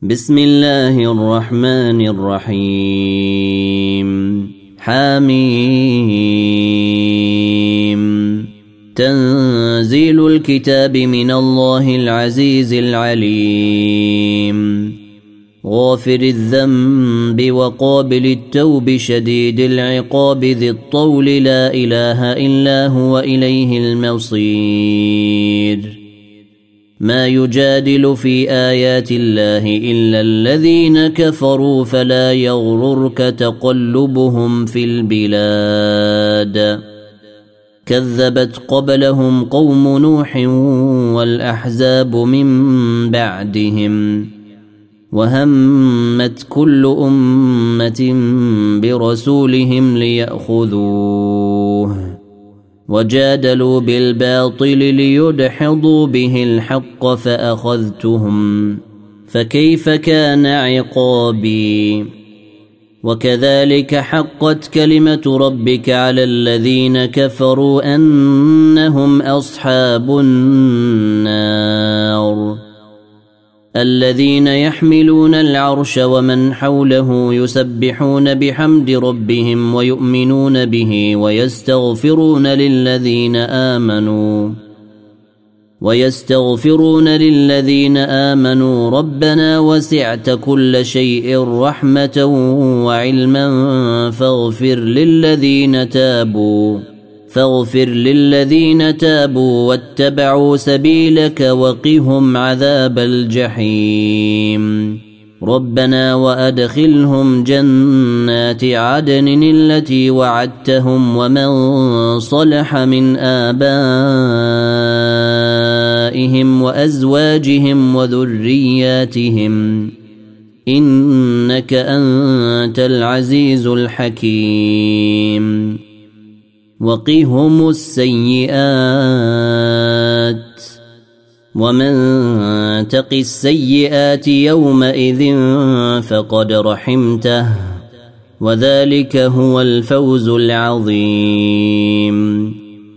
بسم الله الرحمن الرحيم. حميم. تنزيل الكتاب من الله العزيز العليم. غافر الذنب وقابل التوب شديد العقاب ذي الطول لا إله إلا هو إليه المصير. ما يجادل في آيات الله إلا الذين كفروا فلا يغررك تقلبهم في البلاد. كذبت قبلهم قوم نوح والأحزاب من بعدهم وهمت كل أمة برسولهم ليأخذوه وجادلوا بالباطل ليدحضوا به الحق فأخذتهم فكيف كان عقابي. وكذلك حقت كلمة ربك على الذين كفروا أنهم أصحاب النار. الذين يحملون العرش ومن حوله يسبحون بحمد ربهم ويؤمنون به ويستغفرون للذين آمنوا ربنا وسعت كل شيء رحمة وعلما فاغفر للذين تابوا واتبعوا سبيلك وقهم عذاب الجحيم. ربنا وأدخلهم جنات عدن التي وعدتهم ومن صلح من آبائهم وأزواجهم وذرياتهم إنك أنت العزيز الحكيم. وقهم السيئات ومن تق السيئات يومئذ فقد رحمته وذلك هو الفوز العظيم.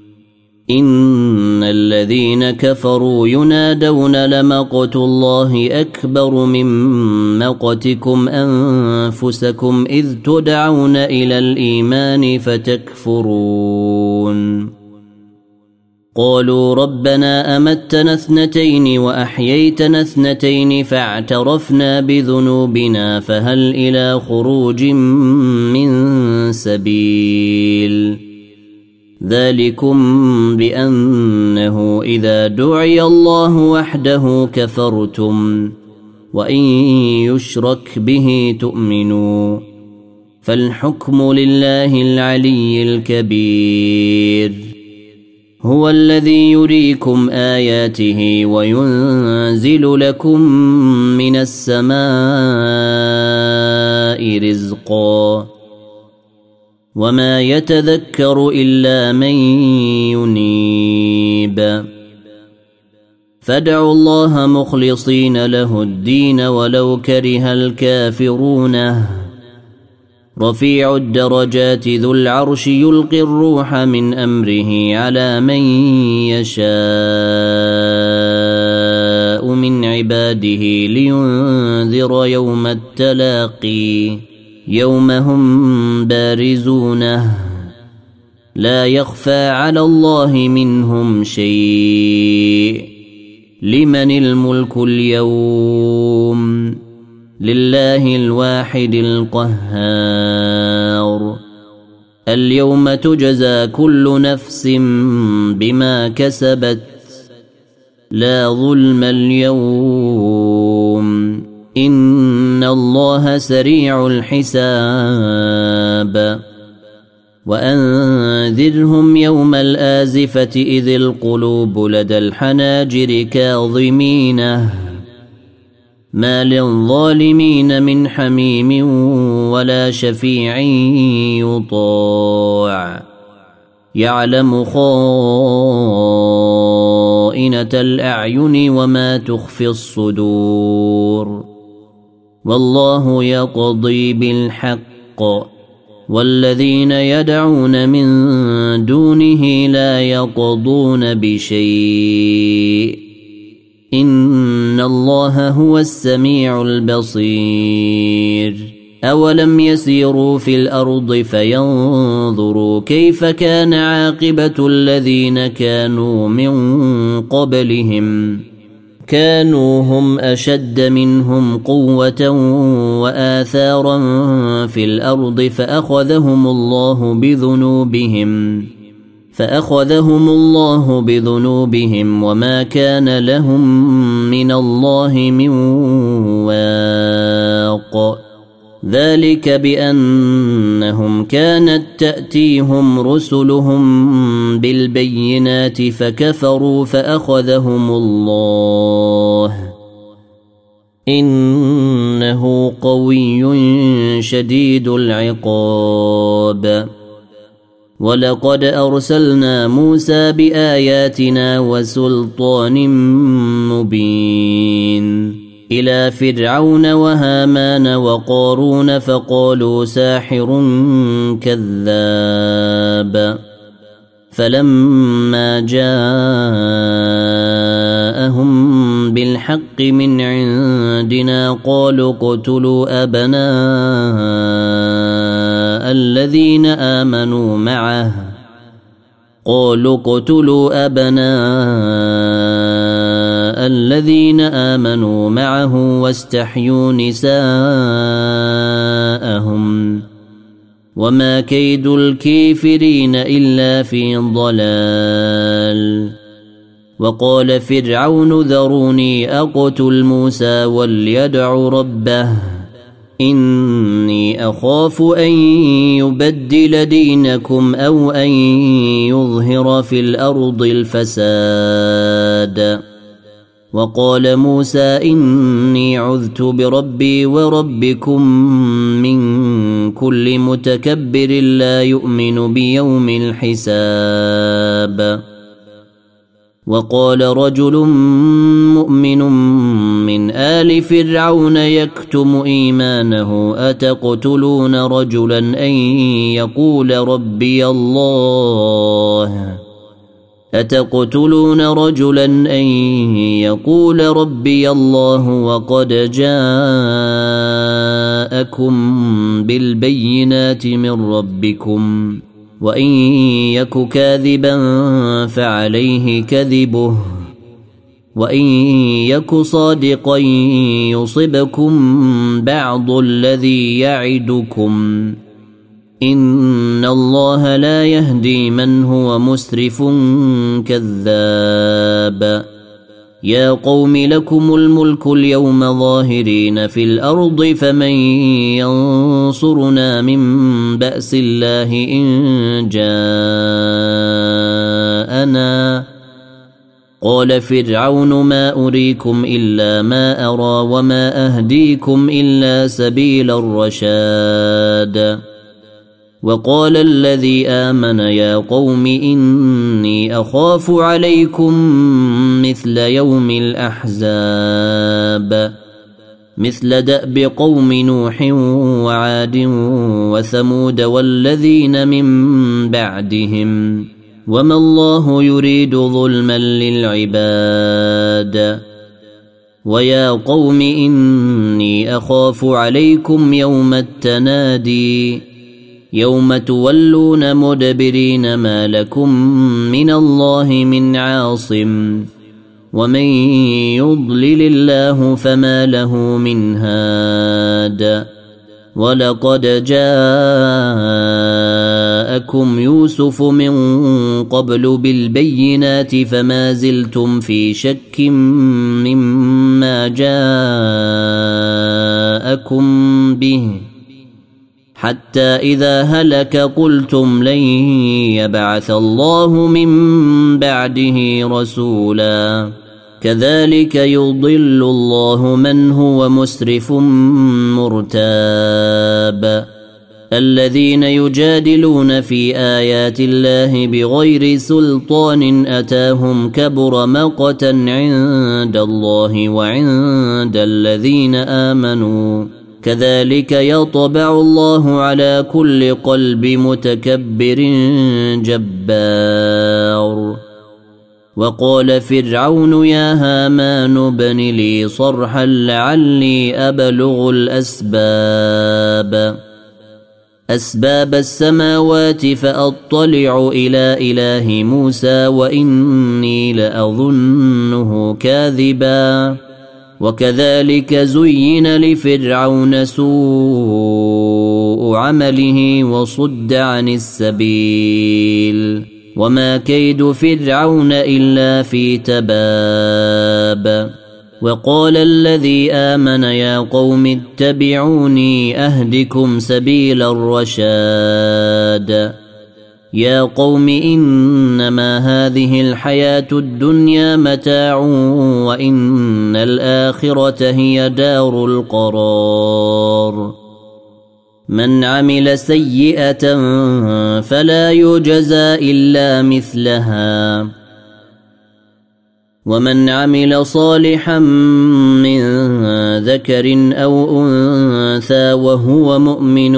إن الذين كفروا ينادون لمقت الله أكبر من مقتكم أنفسكم إذ تدعون إلى الإيمان فتكفرون. قالوا ربنا أمتنا 2 وأحييتنا 2 فاعترفنا بذنوبنا فهل إلى خروج من سبيل. ذلكم بأنه إذا دعي الله وحده كفرتم وإن يشرك به تؤمنوا فالحكم لله العلي الكبير. هو الذي يريكم آياته وينزل لكم من السماء رزقا وما يتذكر إلا من ينيب. فادعوا الله مخلصين له الدين ولو كره الكافرون. رفيع الدرجات ذو العرش يلقي الروح من أمره على من يشاء من عباده لينذر يوم التلاقي يوم هم بارزونه لا يخفى على الله منهم شيء. لمن الملك اليوم لله الواحد القهار. اليوم تجزى كل نفس بما كسبت لا ظلم اليوم إن الله سريع الحساب. وأنذرهم يوم الآزفة إذ القلوب لدى الحناجر كاظمينه ما للظالمين من حميم ولا شفيع يطاع. يعلم خائنة الأعين وما تخفي الصدور. والله يقضي بالحق والذين يدعون من دونه لا يقضون بشيء إن الله هو السميع البصير أولم يسيروا في الأرض فينظروا كيف كان عاقبة الذين كانوا من قبلهم كانوا هم أشد منهم قوة وآثارا في الأرض فأخذهم الله بذنوبهم وما كان لهم من الله من واق ذلك بأنهم كانت تأتيهم رسلهم بالبينات فكفروا فأخذهم الله إنه قوي شديد العقاب ولقد أرسلنا موسى بآياتنا وسلطان مبين إلى فرعون وهامان وقارون فقالوا ساحر كذاب فلما جاءهم بالحق من عندنا قالوا اقتلوا أبناء الذين آمنوا معه واستحيوا نساءهم وما كيد الكافرين إلا في ضلال وقال فرعون ذروني أقتل موسى وليدع ربه إني أخاف أن يبدل دينكم أو أن يظهر في الأرض الفساد وقال موسى إني عذت بربي وربكم من كل متكبر لا يؤمن بيوم الحساب وقال رجل مؤمن من آل فرعون يكتم إيمانه أتقتلون رجلا أن يقول ربي الله وقد جاءكم بالبينات من ربكم وإن يك كاذبا فعليه كذبه وإن يك صادقا يصبكم بعض الذي يعدكم إن الله لا يهدي من هو مسرف كذاب يا قوم لكم الملك اليوم ظاهرين في الأرض فمن ينصرنا من بأس الله إن جاءنا قال فرعون ما أريكم إلا ما أرى وما أهديكم إلا سبيل الرشاد وقال الذي آمن يا قوم إني أخاف عليكم مثل يوم الأحزاب مثل دأب قوم نوح وعاد وثمود والذين من بعدهم وما الله يريد ظلما للعباد ويا قوم إني أخاف عليكم يوم التنادي يوم تولون مدبرين ما لكم من الله من عاصم ومن يضلل الله فما له من هاد ولقد جاءكم يوسف من قبل بالبينات فما زلتم في شك مما جاءكم به حتى إذا هلك قلتم لن يبعث الله من بعده رسولا كذلك يضل الله من هو مسرف مرتاب الذين يجادلون في آيات الله بغير سلطان أتاهم كبر مقتا عند الله وعند الذين آمنوا كذلك يطبع الله على كل قلب متكبر جبار وقال فرعون يا هامان ابن لي صرحا لعلي أبلغ أسباب السماوات فأطلع إلى إله موسى وإني لأظنه كاذبا وكذلك زين لفرعون سوء عمله وصد عن السبيل وما كيد فرعون إلا في تباب وقال الذي آمن يا قوم اتبعوني أهدكم سبيل الرشاد يا قوم إنما هذه الحياة الدنيا متاع وإن الآخرة هي دار القرار من عمل سيئة فلا يجزى إلا مثلها ومن عمل صالحا من ذكر أو أنثى وهو مؤمن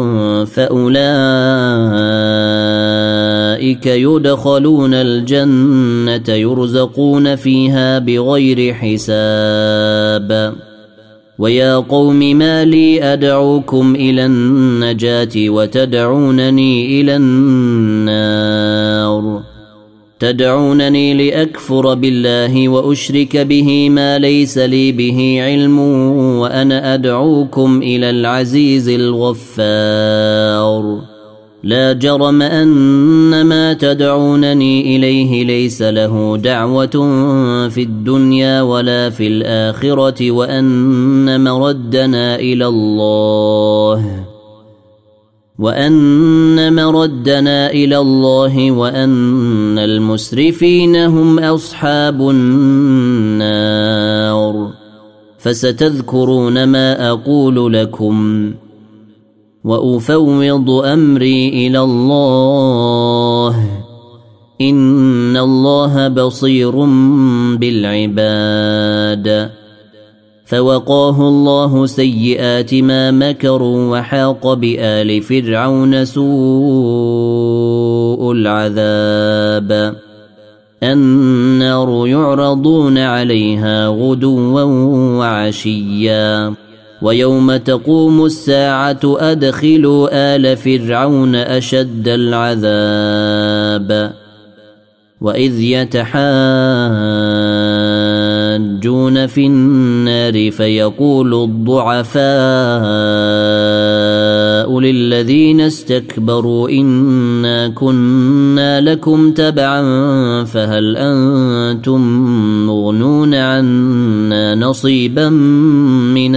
فأولئك يدخلون الجنة يرزقون فيها بغير حساب ويا قوم ما لي أدعوكم إلى النجاة وتدعونني إلى النار تدعونني لأكفر بالله وأشرك به ما ليس لي به علم وأنا أدعوكم إلى العزيز الغفار لا جرم أن ما تدعونني إليه ليس له دعوة في الدنيا ولا في الآخرة وأن مردنا إلى الله وأن المسرفين هم أصحاب النار فستذكرون ما أقول لكم وأفوض أمري إلى الله إن الله بصير بالعباد فوقاه الله سيئات ما مكروا وحاق بآل فرعون سوء العذاب النار يعرضون عليها غدوا وعشيا ويوم تقوم الساعة أدخلوا آل فرعون أشد العذاب وإذ يتحاجون في النار فيقول الضعفاء للذين استكبروا إنا كنا لكم تبعا فهل أنتم مغنون عنا نصيبا من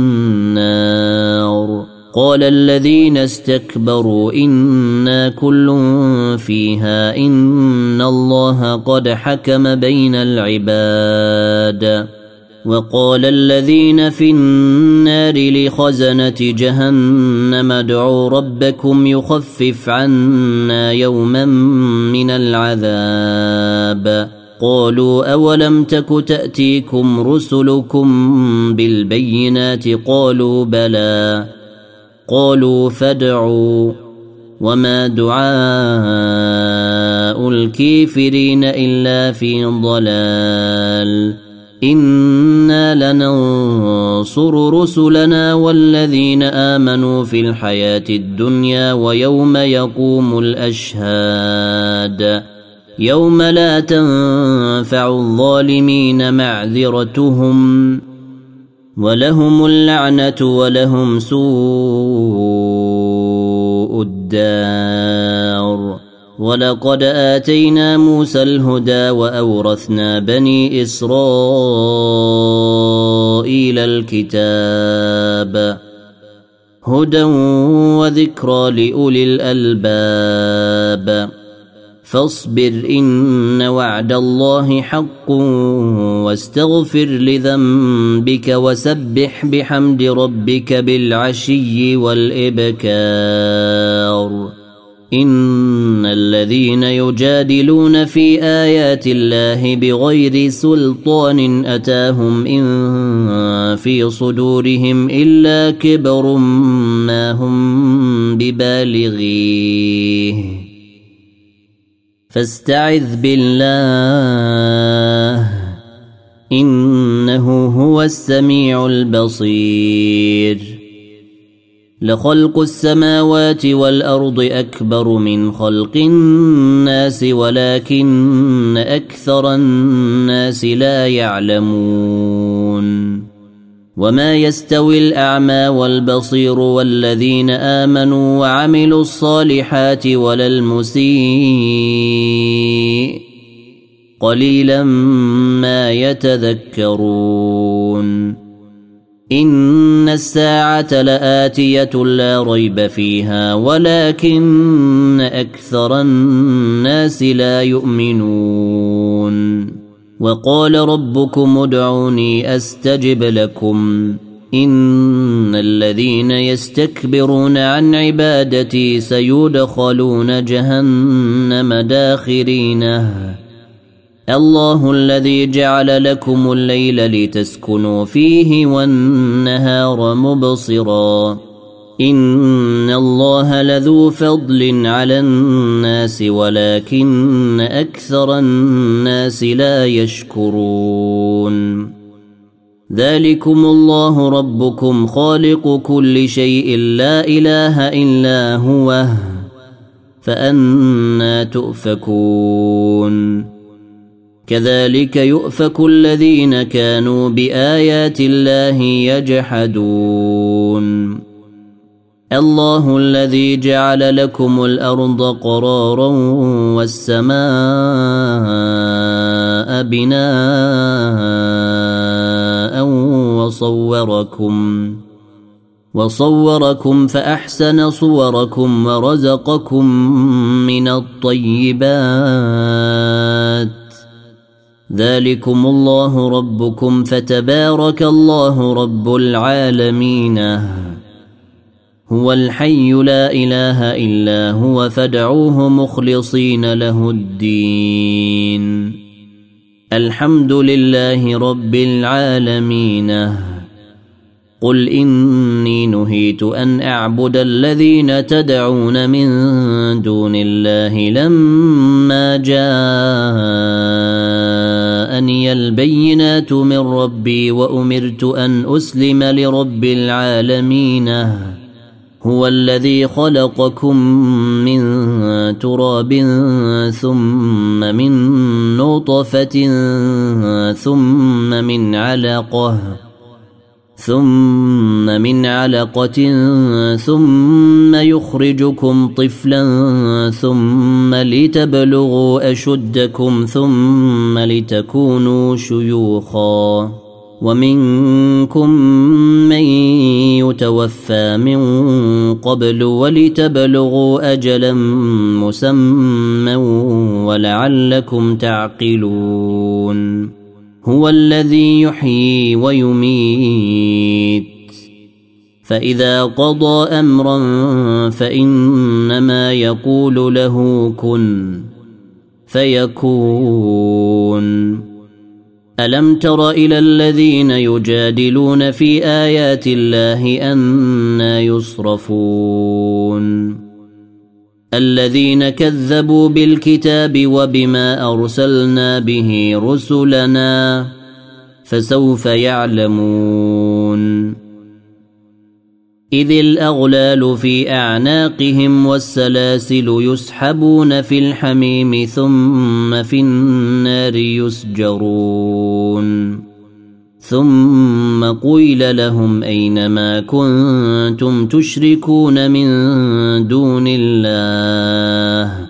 النار قال الذين استكبروا إنا كل فيها إن الله قد حكم بين العباد وقال الذين في النار لخزنة جهنم ادعوا ربكم يخفف عنا يوما من العذاب قالوا أولم تك تأتيكم رسلكم بالبينات قالوا بلى قالوا فادعوا وما دعاء الكافرين إلا في ضلال إنا لننصر رسلنا والذين آمنوا في الحياة الدنيا ويوم يقوم الأشهاد يوم لا تنفع الظالمين معذرتهم ولهم اللعنة ولهم سوء الدار ولقد آتينا موسى الهدى وأورثنا بني إسرائيل الكتاب هدى وذكرى لأولي الألباب فاصبر إن وعد الله حق واستغفر لذنبك وسبح بحمد ربك بالعشي والإبكار إن الذين يجادلون في آيات الله بغير سلطان أتاهم إن في صدورهم إلا كبر ما هم ببالغيه فاستعذ بالله إنه هو السميع البصير. لخلق السماوات والأرض أكبر من خلق الناس ولكن أكثر الناس لا يعلمون. وما يستوي الأعمى والبصير والذين آمنوا وعملوا الصالحات ولا المسيء قليلا ما يتذكرون. إن الساعة لآتية لا ريب فيها ولكن أكثر الناس لا يؤمنون. وقال ربكم ادعوني أستجب لكم إن الذين يستكبرون عن عبادتي سيدخلون جهنم داخرينه. الله الذي جعل لكم الليل لتسكنوا فيه والنهار مبصرا إن الله لذو فضل على الناس ولكن أكثر الناس لا يشكرون. ذلكم الله ربكم خالق كل شيء لا إله إلا هو فأنى تؤفكون. كذلك يؤفك الذين كانوا بآيات الله يجحدون. الله الذي جعل لكم الأرض قرارا والسماء بناء وصوركم فأحسن صوركم ورزقكم من الطيبات. ذلكم الله ربكم فتبارك الله رب العالمين. هو الحي لا إله إلا هو فادعوه مخلصين له الدين. الحمد لله رب العالمين. قل إني نهيت أن أعبد الذين تدعون من دون الله لما جاءني البينات من ربي وأمرت أن أسلم لرب العالمين. هو الذي خلقكم من تراب ثم من نطفة ثم من علقة ثم يخرجكم طفلا ثم لتبلغوا أشدكم ثم لتكونوا شيوخا ومنكم من يتوفى من قبل ولتبلغوا أجلا مسمى ولعلكم تعقلون. هو الذي يحيي ويميت فإذا قضى أمرا فإنما يقول له كن فيكون. ألم تر إلى الذين يجادلون في آيات الله أنى يصرفون. الذين كذبوا بالكتاب وبما أرسلنا به رسلنا فسوف يعلمون. إذ الأغلال في أعناقهم والسلاسل يسحبون في الحميم ثم في النار يسجرون. ثم قيل لهم أين ما كنتم تشركون من دون الله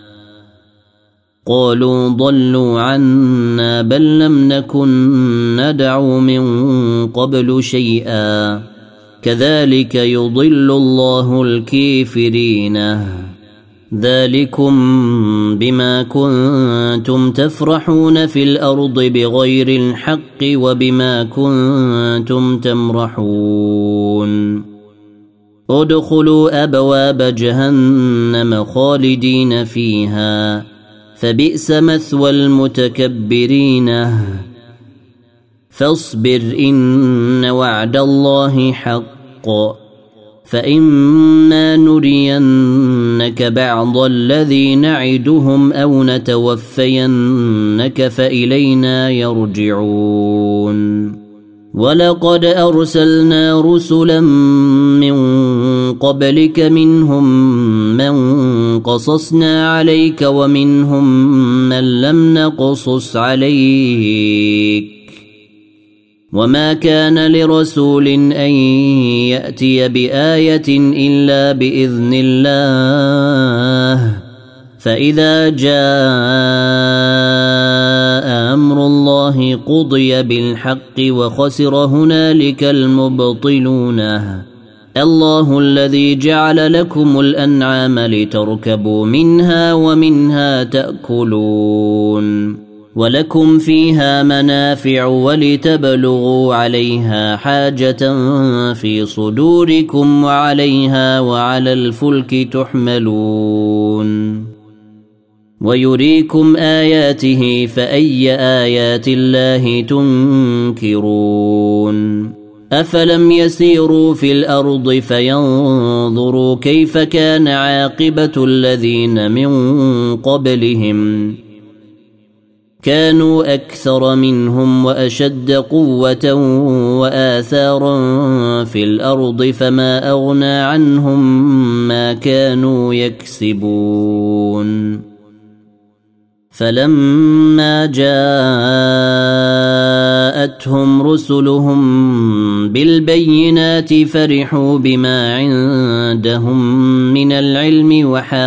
قالوا ضلوا عنا بل لم نكن ندعو من قبل شيئا كذلك يضل الله الكافرين. ذلكم بما كنتم تفرحون في الأرض بغير الحق وبما كنتم تمرحون. ادخلوا أبواب جهنم خالدين فيها فبئس مثوى المتكبرين. فاصبر إن وعد الله حق فإما نرينك بعض الذي نعدهم أو نتوفينك فإلينا يرجعون ولقد أرسلنا رسلا من قبلك منهم من قصصنا عليك ومنهم من لم نقصص عليك وما كان لرسول أن يأتي بآية إلا بإذن الله فإذا جاء أمر الله قضي بالحق وخسر هنالك المبطلون الله الذي جعل لكم الأنعام لتركبوا منها ومنها تأكلون ولكم فيها منافع ولتبلغوا عليها حاجة في صدوركم وعليها وعلى الفلك تحملون ويريكم آياته فأي آيات الله تنكرون أفلم يسيروا في الأرض فينظروا كيف كان عاقبة الذين من قبلهم كانوا أكثر منهم وأشد قوة وآثارا في الأرض فما أغنى عنهم ما كانوا يكسبون فلما جاءتهم رسلهم بالبينات فرحوا بما عندهم من العلم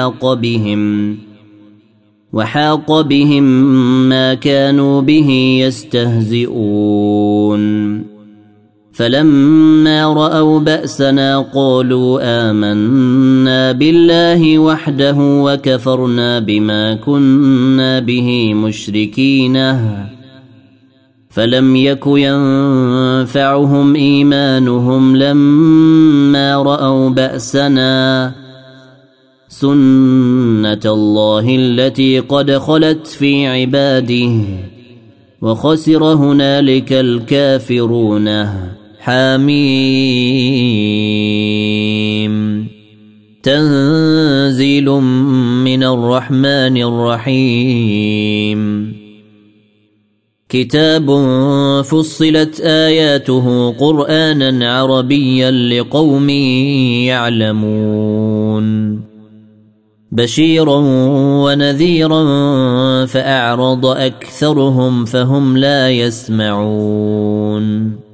وحاق بهم ما كانوا به يستهزئون فلما رأوا بأسنا قالوا آمنا بالله وحده وكفرنا بما كنا به مشركين فلم يك ينفعهم إيمانهم لما رأوا بأسنا سنة الله التي قد خلت في عباده وخسر هنالك الكافرون حميم تنزيل من الرحمن الرحيم كتاب فصلت آياته قرآنا عربيا لقوم يعلمون بشيرا ونذيرا فأعرض أكثرهم فهم لا يسمعون